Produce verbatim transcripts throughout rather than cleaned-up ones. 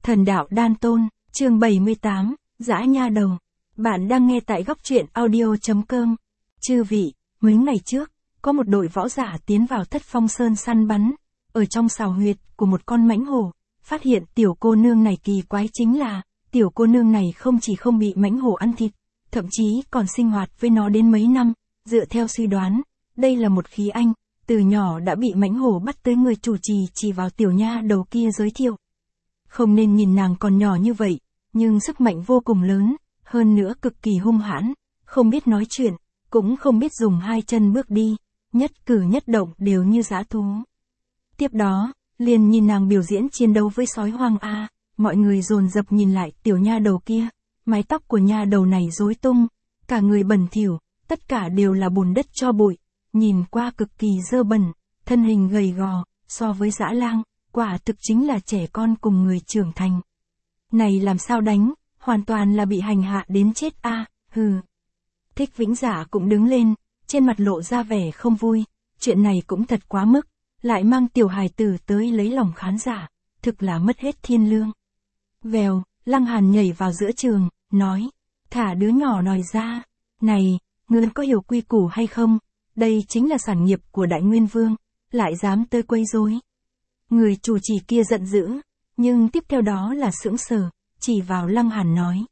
Thần đạo đan tôn, chương bảy mươi tám, dã nha đầu. Bạn đang nghe tại góc truyện audio.com. Chư vị, mấy ngày trước, có một đội võ giả tiến vào Thất Phong Sơn săn bắn. Ở trong sào huyệt của một con mãnh hổ, phát hiện tiểu cô nương này kỳ quái chính là, tiểu cô nương này không chỉ không bị mãnh hổ ăn thịt, thậm chí còn sinh hoạt với nó đến mấy năm. Dựa theo suy đoán, đây là một khí anh, từ nhỏ đã bị mãnh hổ bắt tới người chủ trì chỉ vào tiểu nha đầu kia giới thiệu. Không nên nhìn nàng còn nhỏ như vậy, nhưng sức mạnh vô cùng lớn, hơn nữa cực kỳ hung hãn, không biết nói chuyện, cũng không biết dùng hai chân bước đi, nhất cử nhất động đều như dã thú. Tiếp đó, liền nhìn nàng biểu diễn chiến đấu với sói hoang a, mọi người dồn dập nhìn lại tiểu nha đầu kia, mái tóc của nha đầu này rối tung, cả người bẩn thỉu, tất cả đều là bùn đất tro bụi, nhìn qua cực kỳ dơ bẩn, thân hình gầy gò, so với dã lang, quả thực chính là trẻ con cùng người trưởng thành. Này làm sao đánh, hoàn toàn là bị hành hạ đến chết a, hừ. Thích Vĩnh Giả cũng đứng lên, trên mặt lộ ra vẻ không vui, chuyện này cũng thật quá mức, lại mang tiểu hài tử tới lấy lòng khán giả, thực là mất hết thiên lương. Vèo, Lăng Hàn nhảy vào giữa trường, nói, thả đứa nhỏ nòi ra, này, ngươi có hiểu quy củ hay không, đây chính là sản nghiệp của Đại Nguyên Vương, lại dám tới quấy rối. Người chủ trì kia giận dữ, nhưng tiếp theo đó là sững sờ, chỉ vào Lăng Hàn nói.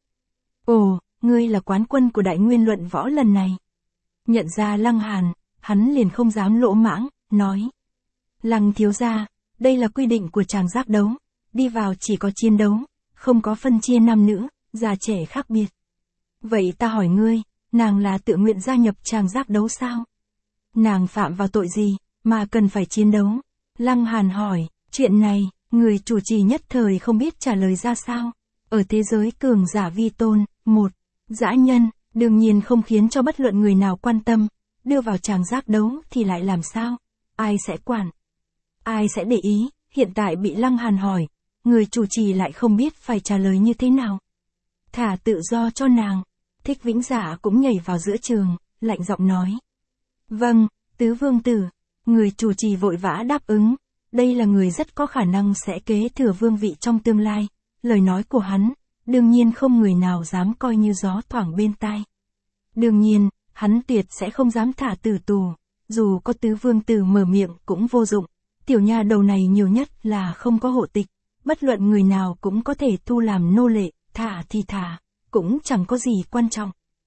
Ồ, ngươi là quán quân của Đại Nguyên luận võ lần này. Nhận ra Lăng Hàn, hắn liền không dám lỗ mãng, nói. Lăng thiếu gia, đây là quy định của tràng giác đấu, đi vào chỉ có chiến đấu, không có phân chia nam nữ, già trẻ khác biệt. Vậy ta hỏi ngươi, nàng là tự nguyện gia nhập tràng giác đấu sao? Nàng phạm vào tội gì, mà cần phải chiến đấu? Lăng Hàn hỏi, chuyện này, người chủ trì nhất thời không biết trả lời ra sao. Ở thế giới cường giả vi tôn, một, dã nhân, đương nhiên không khiến cho bất luận người nào quan tâm, đưa vào tràng giác đấu thì lại làm sao? Ai sẽ quản? Ai sẽ để ý? Hiện tại bị Lăng Hàn hỏi, người chủ trì lại không biết phải trả lời như thế nào. Thả tự do cho nàng. Thích Vĩnh Giả cũng nhảy vào giữa trường, lạnh giọng nói. Vâng, tứ vương tử. Người chủ trì vội vã đáp ứng, đây là người rất có khả năng sẽ kế thừa vương vị trong tương lai, lời nói của hắn, đương nhiên không người nào dám coi như gió thoảng bên tai. Đương nhiên, hắn tuyệt sẽ không dám thả tử tù, dù có tứ vương tử mở miệng cũng vô dụng, tiểu nha đầu này nhiều nhất là không có hộ tịch, bất luận người nào cũng có thể thu làm nô lệ, thả thì thả, cũng chẳng có gì quan trọng.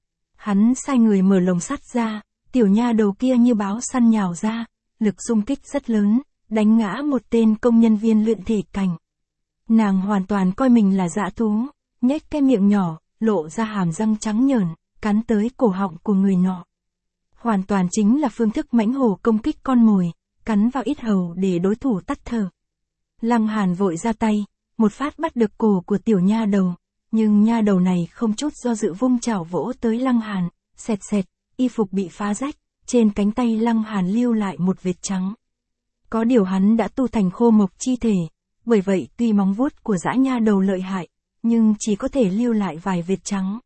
Hắn sai người mở lồng sắt ra, tiểu nha đầu kia như báo săn nhào ra, lực xung kích rất lớn, đánh ngã một tên công nhân viên luyện thể cảnh. Nàng hoàn toàn coi mình là dã thú, nhếch cái miệng nhỏ, lộ ra hàm răng trắng nhờn, cắn tới cổ họng của người nọ. Hoàn toàn chính là phương thức mãnh hổ công kích con mồi, cắn vào yết hầu để đối thủ tắt thở. Lăng Hàn vội ra tay, một phát bắt được cổ của tiểu nha đầu, nhưng nha đầu này không chút do dự vung chảo vỗ tới Lăng Hàn, xẹt xẹt, y phục bị phá rách, trên cánh tay Lăng Hàn lưu lại một vệt trắng. Có điều hắn đã tu thành khô mộc chi thể, bởi vậy tuy móng vuốt của dã nha đầu lợi hại, nhưng chỉ có thể lưu lại vài vệt trắng.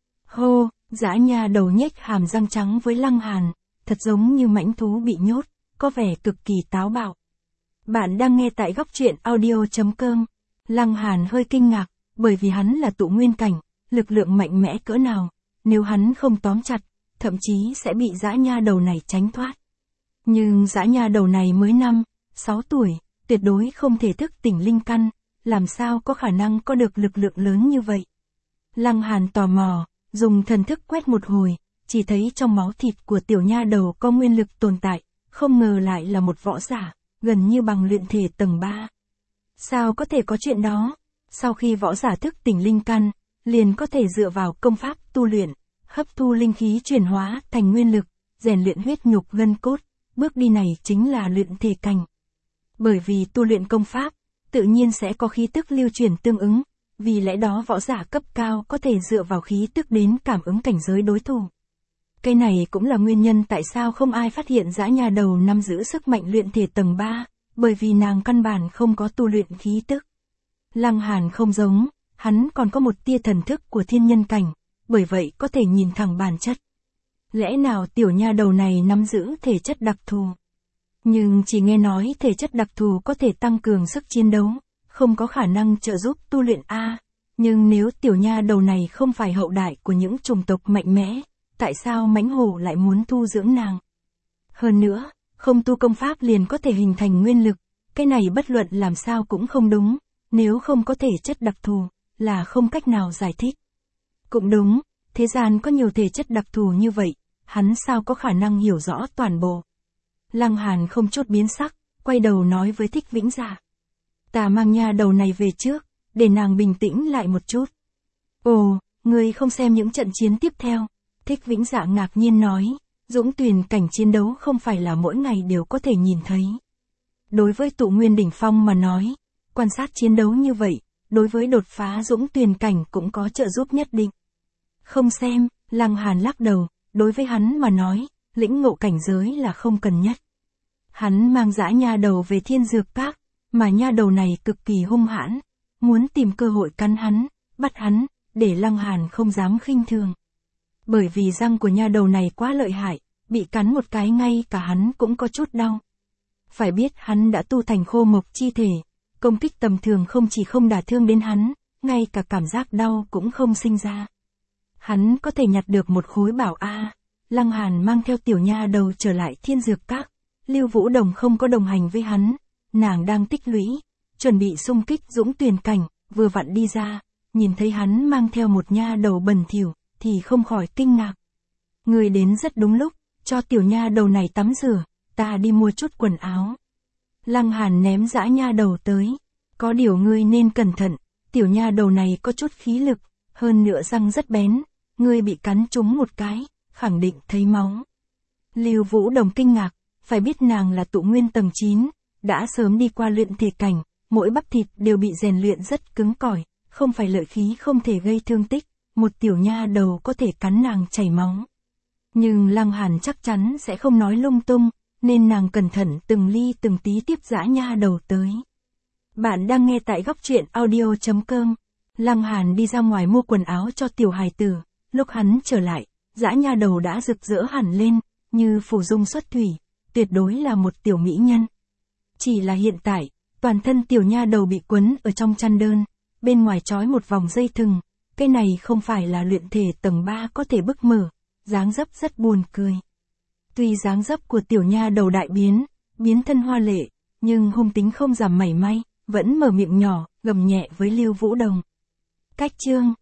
Hô, dã nha đầu nhếch hàm răng trắng với Lăng Hàn, thật giống như mãnh thú bị nhốt, có vẻ cực kỳ táo bạo. Bạn đang nghe tại góc truyện audio.com. Lăng Hàn hơi kinh ngạc, bởi vì hắn là tụ nguyên cảnh, lực lượng mạnh mẽ cỡ nào, nếu hắn không tóm chặt, thậm chí sẽ bị dã nha đầu này tránh thoát. Nhưng dã nha đầu này mới năm, sáu tuổi, tuyệt đối không thể thức tỉnh linh căn, làm sao có khả năng có được lực lượng lớn như vậy. Lăng Hàn tò mò, dùng thần thức quét một hồi, chỉ thấy trong máu thịt của tiểu nha đầu có nguyên lực tồn tại, không ngờ lại là một võ giả, gần như bằng luyện thể tầng ba. Sao có thể có chuyện đó? Sau khi võ giả thức tỉnh linh căn, liền có thể dựa vào công pháp tu luyện, hấp thu linh khí chuyển hóa thành nguyên lực, rèn luyện huyết nhục gân cốt, bước đi này chính là luyện thể cảnh. Bởi vì tu luyện công pháp, tự nhiên sẽ có khí tức lưu chuyển tương ứng, vì lẽ đó võ giả cấp cao có thể dựa vào khí tức đến cảm ứng cảnh giới đối thủ. Cái này cũng là nguyên nhân tại sao không ai phát hiện dã nha đầu nắm giữ sức mạnh luyện thể tầng ba, bởi vì nàng căn bản không có tu luyện khí tức. Lăng Hàn không giống, hắn còn có một tia thần thức của thiên nhân cảnh, bởi vậy có thể nhìn thẳng bản chất. Lẽ nào tiểu nha đầu này nắm giữ thể chất đặc thù? Nhưng chỉ nghe nói thể chất đặc thù có thể tăng cường sức chiến đấu, không có khả năng trợ giúp tu luyện a. Nhưng nếu tiểu nha đầu này không phải hậu đại của những chủng tộc mạnh mẽ, tại sao mãnh hổ lại muốn tu dưỡng nàng? Hơn nữa, không tu công pháp liền có thể hình thành nguyên lực, cái này bất luận làm sao cũng không đúng, nếu không có thể chất đặc thù, là không cách nào giải thích. Cũng đúng, thế gian có nhiều thể chất đặc thù như vậy, hắn sao có khả năng hiểu rõ toàn bộ. Lăng Hàn không chút biến sắc, quay đầu nói với Thích Vĩnh Dạ. Ta mang nha đầu này về trước, để nàng bình tĩnh lại một chút. Ồ, ngươi không xem những trận chiến tiếp theo. Thích Vĩnh Dạ ngạc nhiên nói, Dũng Tuyền cảnh chiến đấu không phải là mỗi ngày đều có thể nhìn thấy. Đối với tụ nguyên đỉnh phong mà nói, quan sát chiến đấu như vậy, đối với đột phá Dũng Tuyền cảnh cũng có trợ giúp nhất định. Không xem, Lăng Hàn lắc đầu, đối với hắn mà nói, lĩnh ngộ cảnh giới là không cần nhất. Hắn mang dã nha đầu về Thiên Dược Các, mà nha đầu này cực kỳ hung hãn, muốn tìm cơ hội cắn hắn, bắt hắn, để Lăng Hàn không dám khinh thường. Bởi vì răng của nha đầu này quá lợi hại, bị cắn một cái ngay cả hắn cũng có chút đau. Phải biết hắn đã tu thành khô mộc chi thể, công kích tầm thường không chỉ không đả thương đến hắn, ngay cả cảm giác đau cũng không sinh ra. Hắn có thể nhặt được một khối bảo a. Lăng Hàn mang theo tiểu nha đầu trở lại Thiên Dược Các, Lưu Vũ Đồng không có đồng hành với hắn, nàng đang tích lũy, chuẩn bị xung kích Dũng Tuyền cảnh, vừa vặn đi ra, nhìn thấy hắn mang theo một nha đầu bẩn thỉu, thì không khỏi kinh ngạc. Người đến rất đúng lúc, cho tiểu nha đầu này tắm rửa, ta đi mua chút quần áo. Lăng Hàn ném dã nha đầu tới, có điều ngươi nên cẩn thận, tiểu nha đầu này có chút khí lực, hơn nữa răng rất bén, ngươi bị cắn trúng một cái, khẳng định thấy máu. Lưu Vũ Đồng kinh ngạc, phải biết nàng là tụ nguyên tầng chín, đã sớm đi qua luyện thể cảnh, mỗi bắp thịt đều bị rèn luyện rất cứng cỏi, không phải lợi khí không thể gây thương tích, một tiểu nha đầu có thể cắn nàng chảy máu. Nhưng Lăng Hàn chắc chắn sẽ không nói lung tung, nên nàng cẩn thận từng ly từng tí tiếp dã nha đầu tới. Bạn đang nghe tại góc truyện audio chấm com. Lăng Hàn đi ra ngoài mua quần áo cho tiểu hài tử, lúc hắn trở lại, dã nha đầu đã rực rỡ hẳn lên, như phù dung xuất thủy, tuyệt đối là một tiểu mỹ nhân. Chỉ là hiện tại, toàn thân tiểu nha đầu bị quấn ở trong chăn đơn, bên ngoài trói một vòng dây thừng, cái này không phải là luyện thể tầng ba có thể bức mở, dáng dấp rất buồn cười. Tuy dáng dấp của tiểu nha đầu đại biến, biến thân hoa lệ, nhưng hung tính không giảm mảy may, vẫn mở miệng nhỏ, gầm nhẹ với Lưu Vũ Đồng. Cách chương